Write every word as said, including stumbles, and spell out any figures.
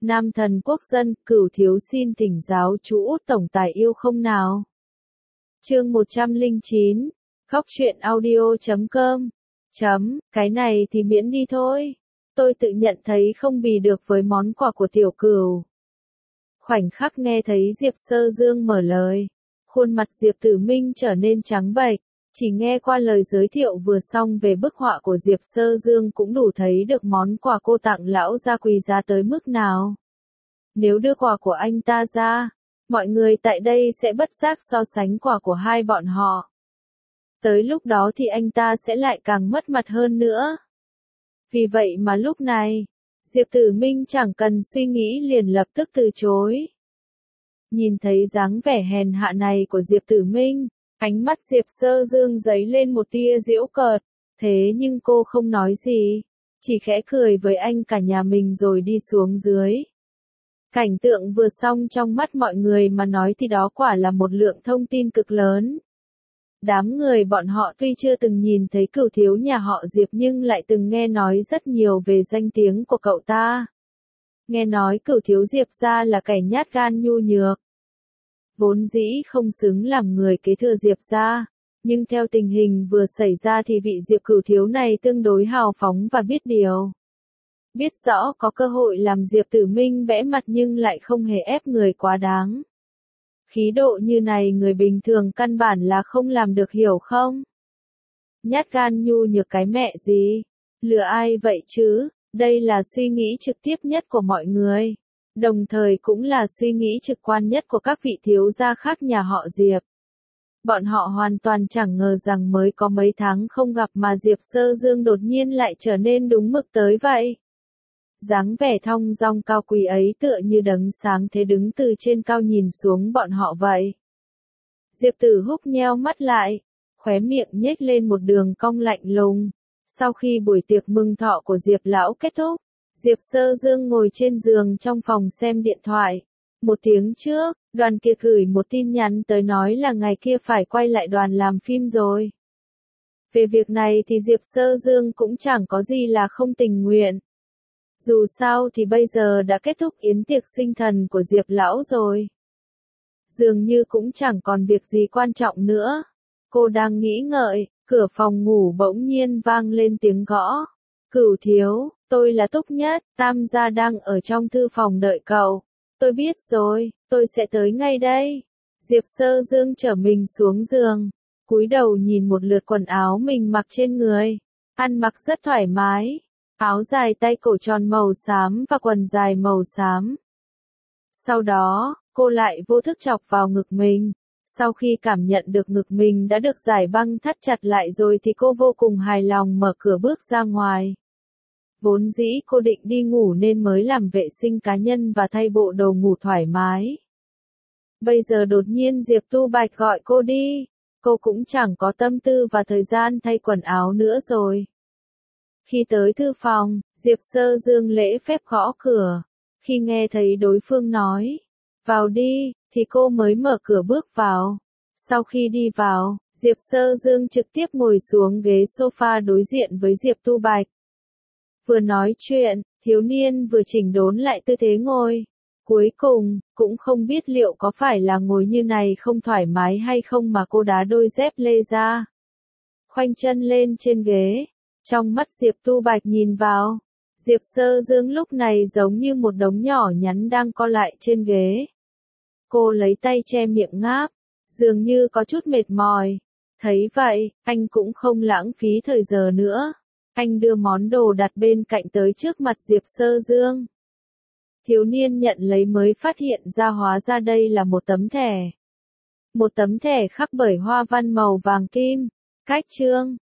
Nam thần quốc dân, Cửu thiếu xin thỉnh giáo chú Út tổng tài yêu không nào. Chương một trăm lẻ chín, khóc chuyện audio chấm com. Chấm, cái này thì miễn đi thôi. Tôi tự nhận thấy không bì được với món quà của tiểu Cửu. Khoảnh khắc nghe thấy Diệp Sơ Dương mở lời, khuôn mặt Diệp Tử Minh trở nên trắng bệch. Chỉ nghe qua lời giới thiệu vừa xong về bức họa của Diệp Sơ Dương cũng đủ thấy được món quà cô tặng lão gia quý giá tới mức nào. Nếu đưa quà của anh ta ra, mọi người tại đây sẽ bất giác so sánh quà của hai bọn họ. Tới lúc đó thì anh ta sẽ lại càng mất mặt hơn nữa. Vì vậy mà lúc này, Diệp Tử Minh chẳng cần suy nghĩ liền lập tức từ chối. Nhìn thấy dáng vẻ hèn hạ này của Diệp Tử Minh, ánh mắt Diệp Sơ Dương dấy lên một tia giễu cợt, thế nhưng cô không nói gì, chỉ khẽ cười với anh cả nhà mình rồi đi xuống dưới. Cảnh tượng vừa xong trong mắt mọi người mà nói thì đó quả là một lượng thông tin cực lớn. Đám người bọn họ tuy chưa từng nhìn thấy Cửu thiếu nhà họ Diệp nhưng lại từng nghe nói rất nhiều về danh tiếng của cậu ta. Nghe nói Cửu thiếu Diệp gia là kẻ nhát gan nhu nhược, vốn dĩ không xứng làm người kế thừa Diệp gia, nhưng theo tình hình vừa xảy ra thì vị Diệp Cửu thiếu này tương đối hào phóng và biết điều. Biết rõ có cơ hội làm Diệp Tử Minh bẽ mặt nhưng lại không hề ép người quá đáng. Khí độ như này người bình thường căn bản là không làm được, hiểu không? Nhát gan nhu nhược cái mẹ gì? Lừa ai vậy chứ? Đây là suy nghĩ trực tiếp nhất của mọi người. Đồng thời cũng là suy nghĩ trực quan nhất của các vị thiếu gia khác nhà họ Diệp. Bọn họ hoàn toàn chẳng ngờ rằng mới có mấy tháng không gặp mà Diệp Sơ Dương đột nhiên lại trở nên đúng mực tới vậy. Dáng vẻ thong dong cao quý ấy tựa như đấng sáng thế đứng từ trên cao nhìn xuống bọn họ vậy. Diệp Tử Húc nheo mắt lại, khóe miệng nhếch lên một đường cong lạnh lùng. Sau khi buổi tiệc mừng thọ của Diệp lão kết thúc, Diệp Sơ Dương ngồi trên giường trong phòng xem điện thoại. Một tiếng trước, đoàn kia gửi một tin nhắn tới nói là ngày kia phải quay lại đoàn làm phim rồi. Về việc này thì Diệp Sơ Dương cũng chẳng có gì là không tình nguyện. Dù sao thì bây giờ đã kết thúc yến tiệc sinh thần của Diệp lão rồi. Dường như cũng chẳng còn việc gì quan trọng nữa. Cô đang nghĩ ngợi, cửa phòng ngủ bỗng nhiên vang lên tiếng gõ. Cửu thiếu, tôi là Túc Nhất, Tam gia đang ở trong thư phòng đợi cậu. Tôi biết rồi, tôi sẽ tới ngay đây. Diệp Sơ Dương trở mình xuống giường, cúi đầu nhìn một lượt quần áo mình mặc trên người. Ăn mặc rất thoải mái. Áo dài tay cổ tròn màu xám và quần dài màu xám. Sau đó, cô lại vô thức chọc vào ngực mình. Sau khi cảm nhận được ngực mình đã được giải băng thắt chặt lại rồi thì cô vô cùng hài lòng mở cửa bước ra ngoài. Vốn dĩ cô định đi ngủ nên mới làm vệ sinh cá nhân và thay bộ đồ ngủ thoải mái. Bây giờ đột nhiên Diệp Tu Bạch gọi cô đi, cô cũng chẳng có tâm tư và thời gian thay quần áo nữa rồi. Khi tới thư phòng, Diệp Sơ Dương lễ phép gõ cửa. Khi nghe thấy đối phương nói, vào đi, thì cô mới mở cửa bước vào. Sau khi đi vào, Diệp Sơ Dương trực tiếp ngồi xuống ghế sofa đối diện với Diệp Tu Bạch. Vừa nói chuyện, thiếu niên vừa chỉnh đốn lại tư thế ngồi. Cuối cùng, cũng không biết liệu có phải là ngồi như này không thoải mái hay không mà cô đá đôi dép lê ra. Khoanh chân lên trên ghế. Trong mắt Diệp Tu Bạch nhìn vào, Diệp Sơ Dương lúc này giống như một đống nhỏ nhắn đang co lại trên ghế. Cô lấy tay che miệng ngáp, dường như có chút mệt mỏi. Thấy vậy, anh cũng không lãng phí thời giờ nữa. Anh đưa món đồ đặt bên cạnh tới trước mặt Diệp Sơ Dương. Thiếu niên nhận lấy mới phát hiện ra hóa ra đây là một tấm thẻ. Một tấm thẻ khắc bởi hoa văn màu vàng kim. Cách chương,